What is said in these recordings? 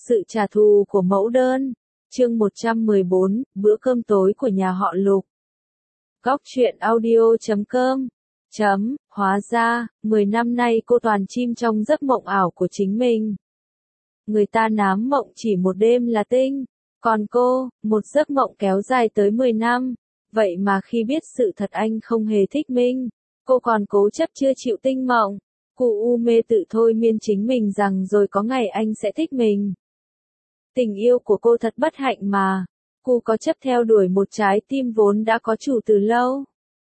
Sự trả thù của mẫu đơn. Chương 114, bữa cơm tối của nhà họ Lục. Góc truyện audio.com. Hóa ra, 10 năm nay cô toàn chim trong giấc mộng ảo của chính mình. Người ta nám mộng chỉ một đêm là tinh, còn cô, một giấc mộng kéo dài tới 10 năm. Vậy mà khi biết sự thật anh không hề thích mình, cô còn cố chấp chưa chịu tinh mộng. Cụ u mê tự thôi miên chính mình rằng rồi có ngày anh sẽ thích mình. Tình yêu của cô thật bất hạnh mà. Cô có chấp theo đuổi một trái tim vốn đã có chủ từ lâu.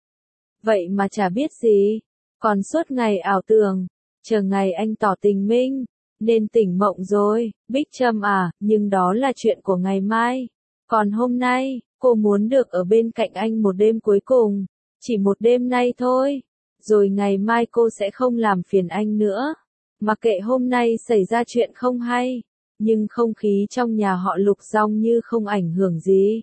Vậy mà chả biết gì. Còn suốt ngày ảo tưởng. Chờ ngày anh tỏ tình minh. Nên tỉnh mộng rồi, Bích Trâm à, nhưng đó là chuyện của ngày mai. Còn hôm nay, cô muốn được ở bên cạnh anh một đêm cuối cùng. Chỉ một đêm nay thôi. Rồi ngày mai cô sẽ không làm phiền anh nữa. Mặc kệ hôm nay xảy ra chuyện không hay. Nhưng không khí trong nhà họ Lục dong như không ảnh hưởng gì.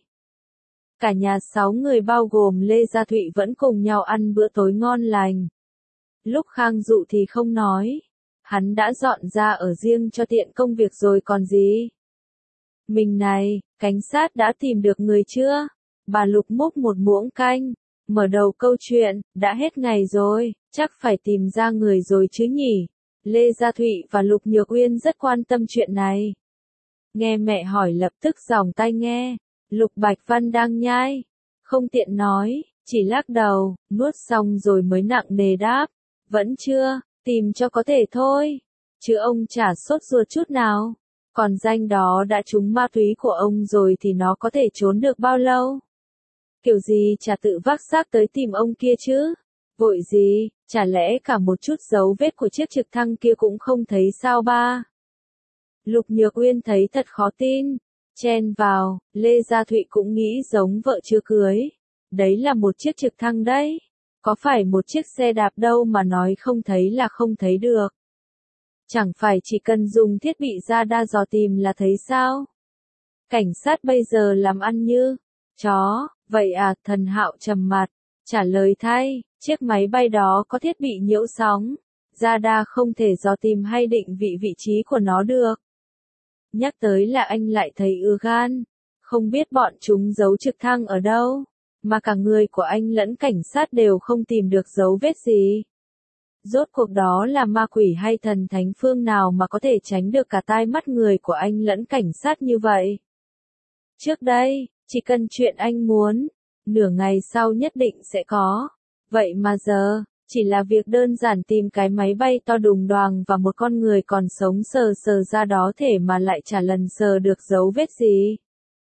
Cả nhà 6 người bao gồm Lê Gia Thụy vẫn cùng nhau ăn bữa tối ngon lành. Lúc Khang Dụ thì không nói. Hắn đã dọn ra ở riêng cho tiện công việc rồi còn gì. Mình này, cảnh sát đã tìm được người chưa? Bà Lục múc một muỗng canh. Mở đầu câu chuyện, đã hết ngày rồi, chắc phải tìm ra người rồi chứ nhỉ? Lê Gia Thụy và Lục Nhược Uyên rất quan tâm chuyện này. Nghe mẹ hỏi lập tức giòng tai nghe. Lục Bạch Văn đang nhai. Không tiện nói, chỉ lắc đầu, nuốt xong rồi mới nặng nề đáp. Vẫn chưa, tìm cho có thể thôi. Chứ ông chả sốt ruột chút nào. Còn danh đó đã trúng ma túy của ông rồi thì nó có thể trốn được bao lâu? Kiểu gì chả tự vác xác tới tìm ông kia chứ? Vội gì, chả lẽ cả một chút dấu vết của chiếc trực thăng kia cũng không thấy sao ba? Lục Nhược Uyên thấy thật khó tin. Chen vào, Lê Gia Thụy cũng nghĩ giống vợ chưa cưới. Đấy là một chiếc trực thăng đấy. Có phải một chiếc xe đạp đâu mà nói không thấy là không thấy được. Chẳng phải chỉ cần dùng thiết bị radar dò tìm là thấy sao? Cảnh sát bây giờ làm ăn như chó, vậy à? Thần Hạo trầm mặt, trả lời thay, chiếc máy bay đó có thiết bị nhiễu sóng, radar không thể dò tìm hay định vị vị trí của nó được. Nhắc tới là anh lại thấy ưa gan, không biết bọn chúng giấu trực thăng ở đâu, mà cả người của anh lẫn cảnh sát đều không tìm được dấu vết gì. Rốt cuộc đó là ma quỷ hay thần thánh phương nào mà có thể tránh được cả tai mắt người của anh lẫn cảnh sát như vậy? Trước đây, chỉ cần chuyện anh muốn, nửa ngày sau nhất định sẽ có. Vậy mà giờ, chỉ là việc đơn giản tìm cái máy bay to đùng đoàng và một con người còn sống sờ sờ ra đó thể mà lại chả lần sờ được dấu vết gì.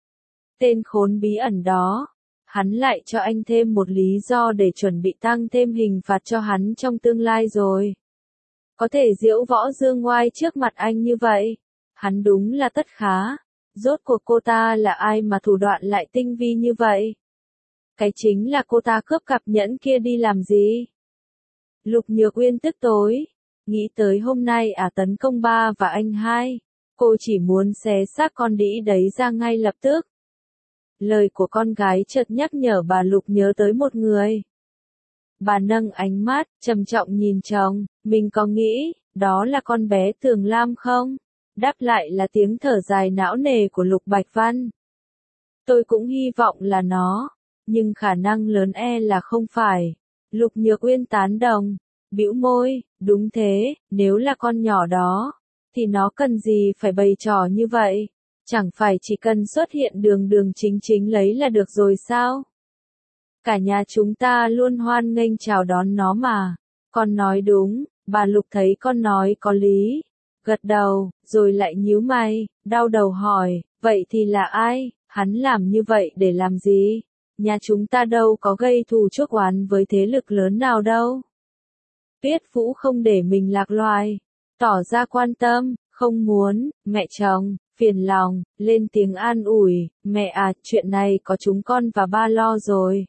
Tên khốn bí ẩn đó, hắn lại cho anh thêm một lý do để chuẩn bị tăng thêm hình phạt cho hắn trong tương lai rồi. Có thể diễu võ dương ngoai trước mặt anh như vậy, hắn đúng là tất khá. Rốt cuộc cô ta là ai mà thủ đoạn lại tinh vi như vậy? Cái chính là cô ta cướp cặp nhẫn kia đi làm gì? Lục Nhược Uyên tức tối, nghĩ tới hôm nay tấn công ba và anh hai, cô chỉ muốn xé xác con đĩ đấy ra ngay lập tức. Lời của con gái chợt nhắc nhở bà Lục nhớ tới một người. Bà nâng ánh mắt, trầm trọng nhìn chồng, mình có nghĩ, đó là con bé Tường Lam không? Đáp lại là tiếng thở dài não nề của Lục Bạch Văn. Tôi cũng hy vọng là nó, nhưng khả năng lớn là không phải. Lục Nhược Uyên tán đồng, bĩu môi, đúng thế, nếu là con nhỏ đó, thì nó cần gì phải bày trò như vậy? Chẳng phải chỉ cần xuất hiện đường đường chính chính lấy là được rồi sao? Cả nhà chúng ta luôn hoan nghênh chào đón nó mà. Con nói đúng, bà Lục thấy con nói có lý. Gật đầu, rồi lại nhíu mày, đau đầu hỏi, vậy thì là ai? Hắn làm như vậy để làm gì? Nhà chúng ta đâu có gây thù chuốc oán với thế lực lớn nào đâu. Tuyết Vũ không để mình lạc loài, tỏ ra quan tâm, không muốn, mẹ chồng, phiền lòng, lên tiếng an ủi, mẹ à, chuyện này có chúng con và ba lo rồi.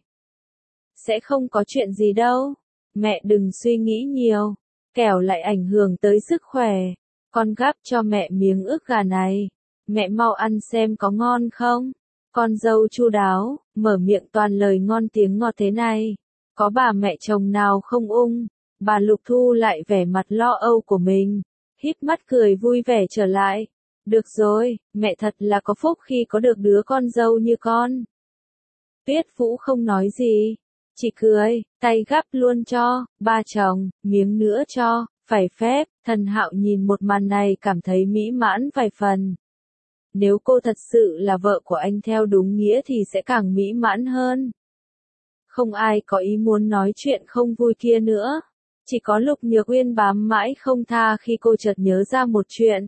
Sẽ không có chuyện gì đâu, mẹ đừng suy nghĩ nhiều, kẻo lại ảnh hưởng tới sức khỏe. Con gắp cho mẹ miếng ức gà này, mẹ mau ăn xem có ngon không? Con dâu chu đáo, mở miệng toàn lời ngon tiếng ngọt thế này. Có bà mẹ chồng nào không ung? Bà Lục thu lại vẻ mặt lo âu của mình, híp mắt cười vui vẻ trở lại. Được rồi, mẹ thật là có phúc khi có được đứa con dâu như con. Tuyết Vũ không nói gì, chỉ cười, tay gắp luôn cho, ba chồng, miếng nữa cho, phải phép, Thần Hạo nhìn một màn này cảm thấy mỹ mãn vài phần. Nếu cô thật sự là vợ của anh theo đúng nghĩa thì sẽ càng mỹ mãn hơn. Không ai có ý muốn nói chuyện không vui kia nữa. Chỉ có Lục Nhược Uyên bám mãi không tha khi cô chợt nhớ ra một chuyện.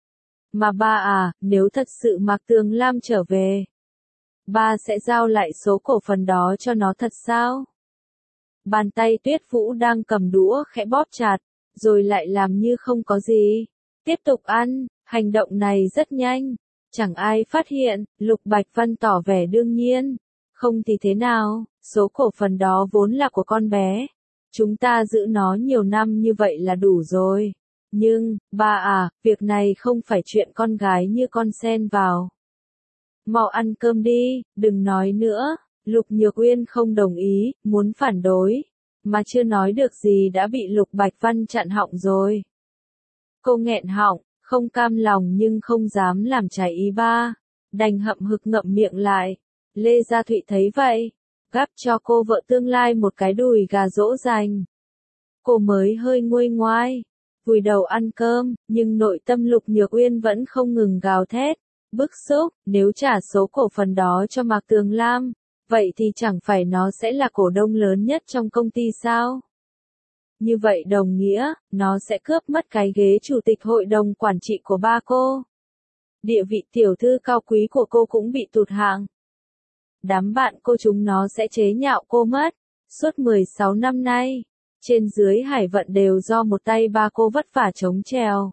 Mà ba à, nếu thật sự Mạc Tường Lam trở về, ba sẽ giao lại số cổ phần đó cho nó thật sao? Bàn tay Tuyết Vũ đang cầm đũa khẽ bóp chặt, rồi lại làm như không có gì. Tiếp tục ăn, hành động này rất nhanh. Chẳng ai phát hiện, Lục Bạch Văn tỏ vẻ đương nhiên. Không thì thế nào, số cổ phần đó vốn là của con bé. Chúng ta giữ nó nhiều năm như vậy là đủ rồi. Nhưng, ba à, việc này không phải chuyện con gái như con xen vào. Mau ăn cơm đi, đừng nói nữa. Lục Nhược Uyên không đồng ý, muốn phản đối. Mà chưa nói được gì đã bị Lục Bạch Văn chặn họng rồi. Cô nghẹn họng, không cam lòng nhưng không dám làm trái ý ba. Đành hậm hực ngậm miệng lại. Lê Gia Thụy thấy vậy, gắp cho cô vợ tương lai một cái đùi gà dỗ dành. Cô mới hơi nguôi ngoai, vùi đầu ăn cơm, nhưng nội tâm Lục Nhược Uyên vẫn không ngừng gào thét, bức xúc, nếu trả số cổ phần đó cho Mạc Tường Lam, vậy thì chẳng phải nó sẽ là cổ đông lớn nhất trong công ty sao? Như vậy đồng nghĩa, nó sẽ cướp mất cái ghế chủ tịch hội đồng quản trị của ba cô. Địa vị tiểu thư cao quý của cô cũng bị tụt hạng. Đám bạn cô chúng nó sẽ chế nhạo cô mất. Suốt 16 năm nay, trên dưới Hải Vận đều do một tay ba cô vất vả chống chèo.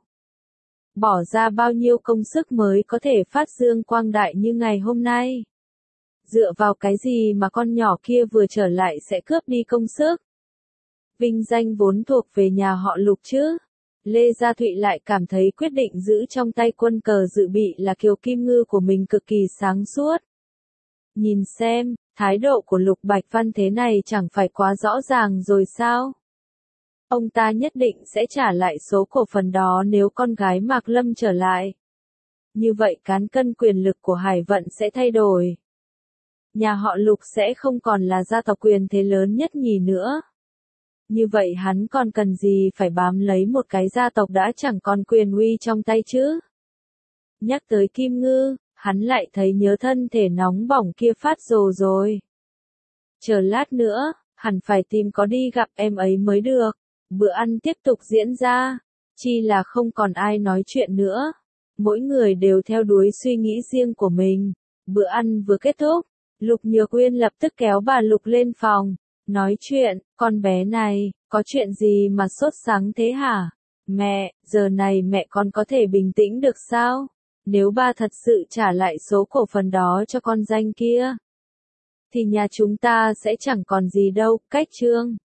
Bỏ ra bao nhiêu công sức mới có thể phát dương quang đại như ngày hôm nay. Dựa vào cái gì mà con nhỏ kia vừa trở lại sẽ cướp đi công sức? Vinh danh vốn thuộc về nhà họ Lục chứ. Lê Gia Thụy lại cảm thấy quyết định giữ trong tay quân cờ dự bị là Kiều Kim Ngư của mình cực kỳ sáng suốt. Nhìn xem, thái độ của Lục Bạch Văn thế này chẳng phải quá rõ ràng rồi sao? Ông ta nhất định sẽ trả lại số cổ phần đó nếu con gái Mạc Lâm trở lại. Như vậy cán cân quyền lực của Hải Vận sẽ thay đổi. Nhà họ Lục sẽ không còn là gia tộc quyền thế lớn nhất nhì nữa. Như vậy hắn còn cần gì phải bám lấy một cái gia tộc đã chẳng còn quyền uy trong tay chứ? Nhắc tới Kim Ngư, hắn lại thấy nhớ thân thể nóng bỏng kia phát rồ rồi. Chờ lát nữa, hẳn phải tìm có đi gặp em ấy mới được. Bữa ăn tiếp tục diễn ra, chi là không còn ai nói chuyện nữa. Mỗi người đều theo đuổi suy nghĩ riêng của mình. Bữa ăn vừa kết thúc, Lục Nhược Uyên lập tức kéo bà Lục lên phòng. Nói chuyện, con bé này, có chuyện gì mà sốt sắng thế hả? Mẹ, giờ này mẹ con có thể bình tĩnh được sao? Nếu ba thật sự trả lại số cổ phần đó cho con danh kia, thì nhà chúng ta sẽ chẳng còn gì đâu, cách Trương.